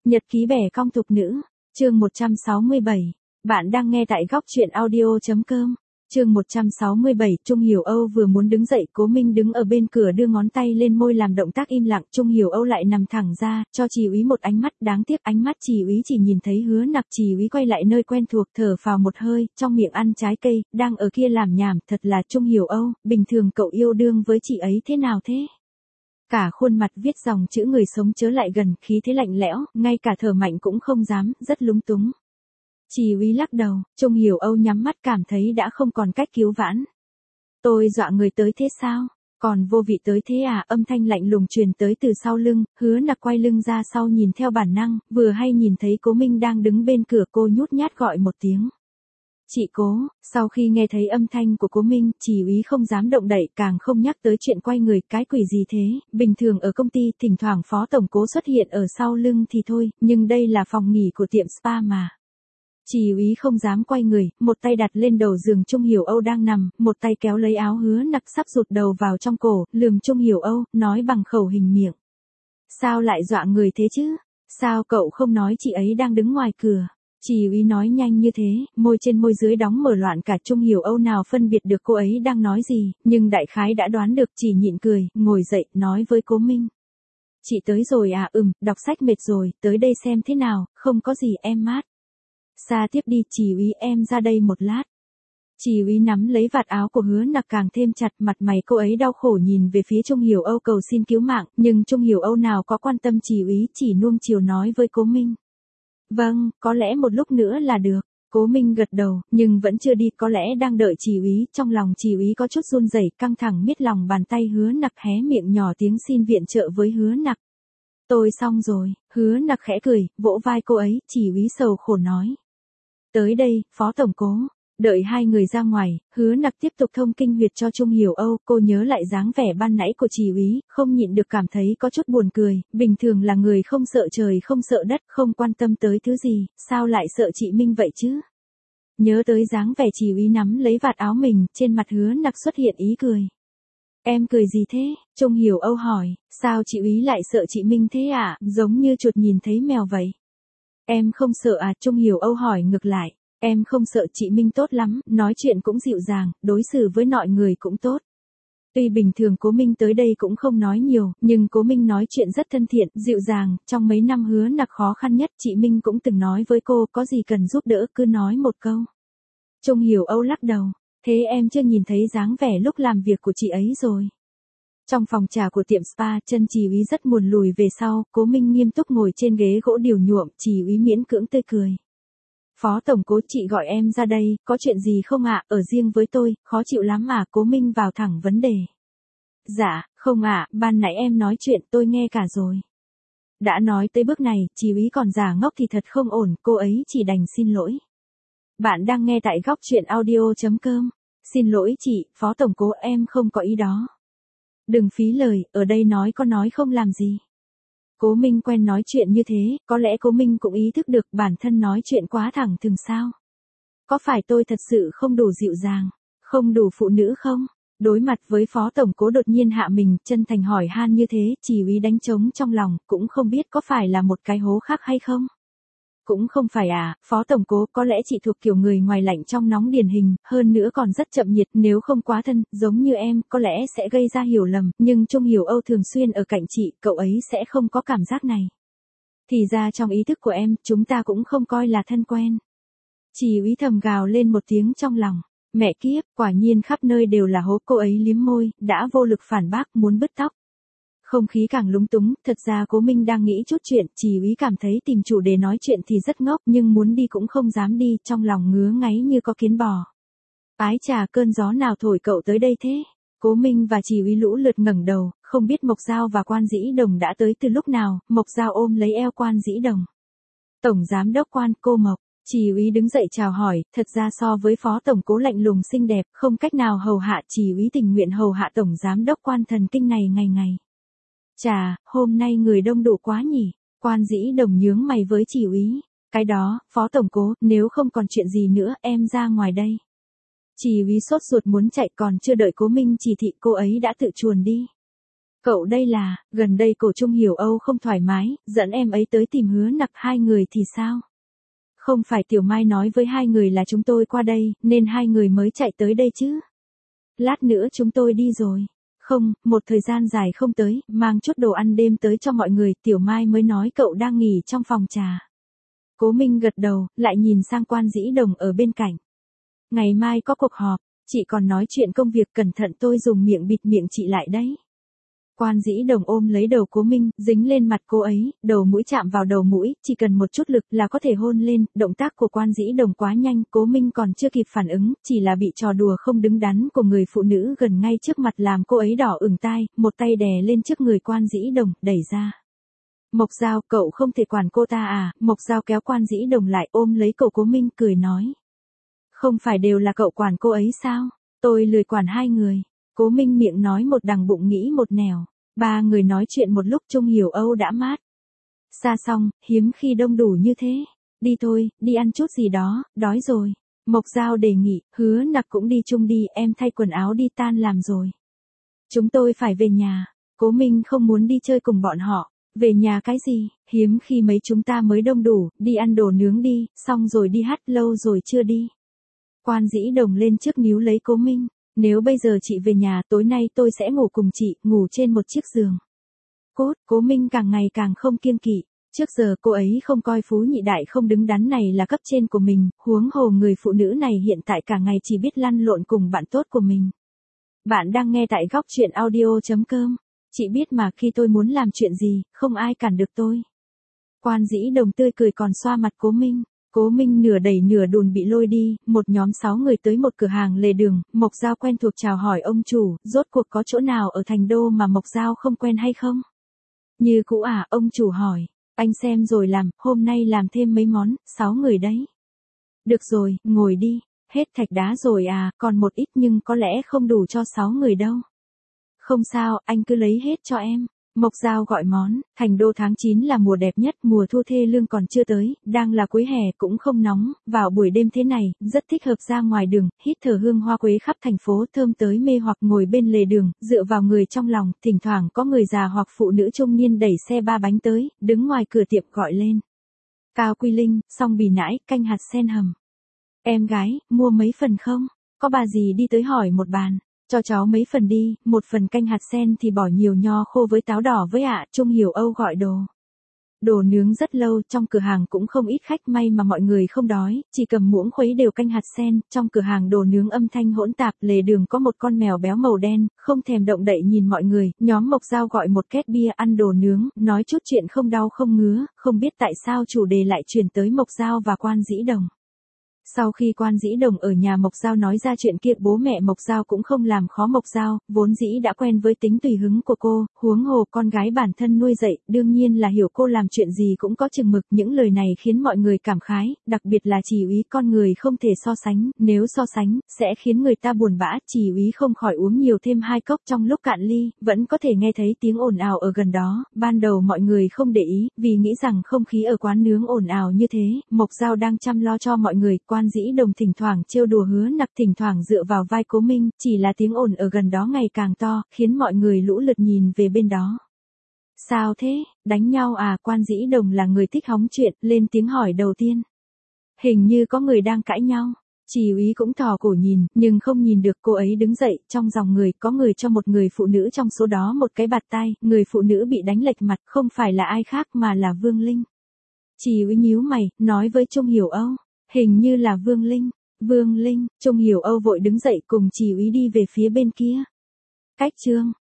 Nhật ký bẻ cong thục nữ, chương 167. Bạn đang nghe tại góc truyện audio.com. Chương 167, Trung Hiểu Âu vừa muốn đứng dậy, Cố Minh đứng ở bên cửa đưa ngón tay lên môi làm động tác im lặng, Trung Hiểu Âu lại nằm thẳng ra, cho Chỉ Úy một ánh mắt, đáng tiếc ánh mắt Chỉ Úy chỉ nhìn thấy Hứa Nặc. Chỉ Úy quay lại nơi quen thuộc, thở phào một hơi, trong miệng ăn trái cây, đang ở kia làm nhảm, thật là Trung Hiểu Âu, bình thường cậu yêu đương với chị ấy thế nào thế? Cả khuôn mặt viết dòng chữ người sống chớ lại gần, khí thế lạnh lẽo, ngay cả thở mạnh cũng không dám, rất lúng túng. Chỉ Úy lắc đầu, Trung Hiểu Âu nhắm mắt cảm thấy đã không còn cách cứu vãn. Tôi dọa người tới thế sao? Còn vô vị tới thế à? Âm thanh lạnh lùng truyền tới từ sau lưng, Hứa Nặc quay lưng ra sau nhìn theo bản năng, vừa hay nhìn thấy Cố Minh đang đứng bên cửa, cô nhút nhát gọi một tiếng. Chị Cố. Sau khi nghe thấy âm thanh của Cố Minh, Chỉ Úy không dám động đậy, càng không nhắc tới chuyện quay người, cái quỷ gì thế, bình thường ở công ty thỉnh thoảng phó tổng Cố xuất hiện ở sau lưng thì thôi, nhưng đây là phòng nghỉ của tiệm spa mà. Chỉ Úy không dám quay người, một tay đặt lên đầu giường Trung Hiểu Âu đang nằm, một tay kéo lấy áo Hứa Nặc sắp rụt đầu vào trong cổ, lườm Trung Hiểu Âu, nói bằng khẩu hình miệng. Sao lại dọa người thế chứ? Sao cậu không nói chị ấy đang đứng ngoài cửa? Chỉ Úy nói nhanh như thế, môi trên môi dưới đóng mở loạn cả, Trung Hiểu Âu nào phân biệt được cô ấy đang nói gì, nhưng đại khái đã đoán được, chỉ nhịn cười, ngồi dậy, nói với Cố Minh. Chị tới rồi à? Đọc sách mệt rồi, tới đây xem thế nào, không có gì em mát. Xa tiếp đi. Chỉ Úy, em ra đây một lát. Chỉ Úy nắm lấy vạt áo của Hứa Nặc càng thêm chặt, mặt mày cô ấy đau khổ nhìn về phía Trung Hiểu Âu cầu xin cứu mạng, nhưng Trung Hiểu Âu nào có quan tâm Chỉ Úy, chỉ nuông chiều nói với Cố Minh. Vâng, có lẽ một lúc nữa là được. Cố Minh gật đầu, nhưng vẫn chưa đi, có lẽ đang đợi Chỉ Úy, trong lòng Chỉ Úy có chút run rẩy, căng thẳng miết lòng bàn tay Hứa Nặc, hé miệng nhỏ tiếng xin viện trợ với Hứa Nặc. Tôi xong rồi. Hứa Nặc khẽ cười, vỗ vai cô ấy, Chỉ Úy sầu khổ nói. Tới đây, Phó Tổng Cố. Đợi hai người ra ngoài, Hứa Nặc tiếp tục thông kinh huyệt cho Trung Hiểu Âu, cô nhớ lại dáng vẻ ban nãy của Chỉ Úy, không nhịn được cảm thấy có chút buồn cười, bình thường là người không sợ trời không sợ đất, không quan tâm tới thứ gì, sao lại sợ chị Minh vậy chứ? Nhớ tới dáng vẻ Chỉ Úy nắm lấy vạt áo mình, trên mặt Hứa Nặc xuất hiện ý cười. Em cười gì thế? Trung Hiểu Âu hỏi, sao chị Úy lại sợ chị Minh thế à, giống như chuột nhìn thấy mèo vậy. Em không sợ à? Trung Hiểu Âu hỏi ngược lại. Em không sợ, chị Minh tốt lắm, nói chuyện cũng dịu dàng, đối xử với mọi người cũng tốt. Tuy bình thường Cố Minh tới đây cũng không nói nhiều, nhưng Cố Minh nói chuyện rất thân thiện, dịu dàng, trong mấy năm Hứa Nặc khó khăn nhất, chị Minh cũng từng nói với cô, có gì cần giúp đỡ cứ nói một câu. Trung Hiểu Âu lắc đầu, thế em chưa nhìn thấy dáng vẻ lúc làm việc của chị ấy rồi. Trong phòng trà của tiệm spa, chân Chỉ Úy rất buồn lùi về sau, Cố Minh nghiêm túc ngồi trên ghế gỗ điều nhuộm, Chỉ Úy miễn cưỡng tươi cười. Phó Tổng Cố, chị gọi em ra đây, có chuyện gì không ạ? Ở riêng với tôi, khó chịu lắm à? Cố Minh vào thẳng vấn đề. Dạ, không ạ, ban nãy em nói chuyện tôi nghe cả rồi. Đã nói tới bước này, Chỉ Úy còn giả ngốc thì thật không ổn, cô ấy chỉ đành xin lỗi. Bạn đang nghe tại góc truyện audio.com. Xin lỗi chị, Phó Tổng Cố, em không có ý đó. Đừng phí lời, ở đây nói có nói không làm gì. Cố Minh quen nói chuyện như thế, có lẽ Cố Minh cũng ý thức được bản thân nói chuyện quá thẳng thừng sao. Có phải tôi thật sự không đủ dịu dàng, không đủ phụ nữ không? Đối mặt với Phó Tổng Cố đột nhiên hạ mình, chân thành hỏi han như thế, Chỉ Úy đánh trống trong lòng, cũng không biết có phải là một cái hố khác hay không. Cũng không phải à, Phó Tổng Cố, có lẽ chị thuộc kiểu người ngoài lạnh trong nóng điển hình, hơn nữa còn rất chậm nhiệt, nếu không quá thân, giống như em, có lẽ sẽ gây ra hiểu lầm, nhưng Trung Hiểu Âu thường xuyên ở cạnh chị, cậu ấy sẽ không có cảm giác này. Thì ra trong ý thức của em, chúng ta cũng không coi là thân quen. Chỉ Úy thầm gào lên một tiếng trong lòng, mẹ kiếp, quả nhiên khắp nơi đều là hố, cô ấy liếm môi, đã vô lực phản bác, muốn bứt tóc. Không khí càng lúng túng, thật ra Cố Minh đang nghĩ chút chuyện, Chỉ Úy cảm thấy tìm chủ đề nói chuyện thì rất ngốc, nhưng muốn đi cũng không dám đi, trong lòng ngứa ngáy như có kiến bò. Ái chà, cơn gió nào thổi cậu tới đây thế? Cố Minh và Chỉ Úy lũ lượt ngẩng đầu, không biết Mộc Giao và Quan Dĩ Đồng đã tới từ lúc nào, Mộc Giao ôm lấy eo Quan Dĩ Đồng. Tổng Giám đốc Quan, cô Mộc. Chỉ Úy đứng dậy chào hỏi, thật ra so với Phó Tổng Cố lạnh lùng xinh đẹp, không cách nào hầu hạ, Chỉ Úy tình nguyện hầu hạ Tổng Giám đốc Quan thần kinh này ngày ngày. Chà, hôm nay người đông đủ quá nhỉ? Quan Dĩ Đồng nhướng mày với Chỉ Úy. Cái đó, Phó Tổng Cố, nếu không còn chuyện gì nữa, em ra ngoài đây. Chỉ Úy sốt ruột muốn chạy, còn chưa đợi Cố Minh chỉ thị, cô ấy đã tự chuồn đi. Cậu đây là, gần đây cổ Trung Hiểu Âu không thoải mái, dẫn em ấy tới tìm Hứa Nặc hai người thì sao? Không phải Tiểu Mai nói với hai người là chúng tôi qua đây, nên hai người mới chạy tới đây chứ? Lát nữa chúng tôi đi rồi. Không, một thời gian dài không tới, mang chút đồ ăn đêm tới cho mọi người, Tiểu Mai mới nói cậu đang nghỉ trong phòng trà. Cố Minh gật đầu, lại nhìn sang Quan Dĩ Đồng ở bên cạnh. Ngày mai có cuộc họp, chị còn nói chuyện công việc, cẩn thận tôi dùng miệng bịt miệng chị lại đấy. Quan Dĩ Đồng ôm lấy đầu Cố Minh, dính lên mặt cô ấy, đầu mũi chạm vào đầu mũi, chỉ cần một chút lực là có thể hôn lên, động tác của Quan Dĩ Đồng quá nhanh, Cố Minh còn chưa kịp phản ứng, chỉ là bị trò đùa không đứng đắn của người phụ nữ gần ngay trước mặt làm cô ấy đỏ ửng tai, một tay đè lên trước người Quan Dĩ Đồng, đẩy ra. Mộc Giao, cậu không thể quản cô ta à? Mộc Giao kéo Quan Dĩ Đồng lại ôm lấy cậu Cố Minh cười nói. Không phải đều là cậu quản cô ấy sao? Tôi lười quản hai người. Cố Minh miệng nói một đằng bụng nghĩ một nẻo. Ba người nói chuyện một lúc Trung Hiểu Âu đã mát. Xa xong, hiếm khi đông đủ như thế. Đi thôi, đi ăn chút gì đó, đói rồi. Mộc Giao đề nghị, Hứa Nặc cũng đi chung đi, em thay quần áo đi tan làm rồi. Chúng tôi phải về nhà. Cố Minh không muốn đi chơi cùng bọn họ. Về nhà cái gì, hiếm khi mấy chúng ta mới đông đủ, đi ăn đồ nướng đi, xong rồi đi hát, lâu rồi chưa đi. Quan Dĩ Đồng lên trước níu lấy Cố Minh. Nếu bây giờ chị về nhà, tối nay tôi sẽ ngủ cùng chị, ngủ trên một chiếc giường. Cốt, Cố Minh càng ngày càng không kiêng kỵ. Trước giờ cô ấy không coi Phú Nhị Đại không đứng đắn này là cấp trên của mình, huống hồ người phụ nữ này hiện tại cả ngày chỉ biết lăn lộn cùng bạn tốt của mình. Bạn đang nghe tại góc truyện audio.com. Chị biết mà, khi tôi muốn làm chuyện gì, không ai cản được tôi. Quan Dĩ Đồng tươi cười còn xoa mặt Cố Minh. Cố Minh nửa đẩy nửa đùn bị lôi đi, một nhóm 6 người tới một cửa hàng lề đường, Mộc Giao quen thuộc chào hỏi ông chủ, rốt cuộc có chỗ nào ở Thành Đô mà Mộc Giao không quen hay không? Như cũ à, ông chủ hỏi, anh xem rồi làm, hôm nay làm thêm mấy món, 6 người đấy. Được rồi, ngồi đi, hết thạch đá rồi à, còn một ít nhưng có lẽ không đủ cho 6 người đâu. Không sao, anh cứ lấy hết cho em. Mộc Giao gọi món, Thành Đô tháng 9 là mùa đẹp nhất, mùa thu thê lương còn chưa tới, đang là cuối hè cũng không nóng, vào buổi đêm thế này, rất thích hợp ra ngoài đường, hít thở hương hoa quế khắp thành phố thơm tới mê hoặc ngồi bên lề đường, dựa vào người trong lòng, thỉnh thoảng có người già hoặc phụ nữ trung niên đẩy xe ba bánh tới, đứng ngoài cửa tiệm gọi lên. Cao Quy Linh, song bì nãi, canh hạt sen hầm. Em gái, mua mấy phần không? Có bà gì đi tới hỏi một bàn. Cho cháu mấy phần đi, một phần canh hạt sen thì bỏ nhiều nho khô với táo đỏ với ạ. Trung Hiểu Âu gọi đồ. Đồ nướng rất lâu, trong cửa hàng cũng không ít khách, may mà mọi người không đói, chỉ cầm muỗng khuấy đều canh hạt sen, trong cửa hàng đồ nướng âm thanh hỗn tạp, lề đường có một con mèo béo màu đen, không thèm động đậy nhìn mọi người, nhóm Mộc Giao gọi một két bia ăn đồ nướng, nói chút chuyện không đau không ngứa, không biết tại sao chủ đề lại chuyển tới Mộc Giao và Quan Dĩ Đồng. Sau khi Quan Dĩ Đồng ở nhà Mộc Giao nói ra chuyện kia, bố mẹ Mộc Giao cũng không làm khó Mộc Giao, vốn dĩ đã quen với tính tùy hứng của cô, huống hồ con gái bản thân nuôi dạy, đương nhiên là hiểu cô làm chuyện gì cũng có chừng mực. Những lời này khiến mọi người cảm khái, đặc biệt là Chỉ Úy, con người không thể so sánh, nếu so sánh, sẽ khiến người ta buồn bã. Chỉ Úy không khỏi uống nhiều thêm 2 cốc, trong lúc cạn ly, vẫn có thể nghe thấy tiếng ồn ào ở gần đó. Ban đầu mọi người không để ý, vì nghĩ rằng không khí ở quán nướng ồn ào như thế, Mộc Giao đang chăm lo cho mọi người. Quan Dĩ Đồng thỉnh thoảng trêu đùa Hứa Nặc, thỉnh thoảng dựa vào vai Cố Minh, chỉ là tiếng ồn ở gần đó ngày càng to, khiến mọi người lũ lượt nhìn về bên đó. Sao thế, đánh nhau à? Quan Dĩ Đồng là người thích hóng chuyện, lên tiếng hỏi đầu tiên. Hình như có người đang cãi nhau. Chỉ Úy cũng thò cổ nhìn, nhưng không nhìn được. Cô ấy đứng dậy, trong dòng người, có người cho một người phụ nữ trong số đó một cái bạt tai, người phụ nữ bị đánh lệch mặt, không phải là ai khác mà là Vương Linh. Chỉ Úy nhíu mày, nói với Trung Hiểu Âu. Hình như là Vương Linh. Vương Linh, Trung Hiểu Âu vội đứng dậy cùng Chỉ Úy đi về phía bên kia. Cách chương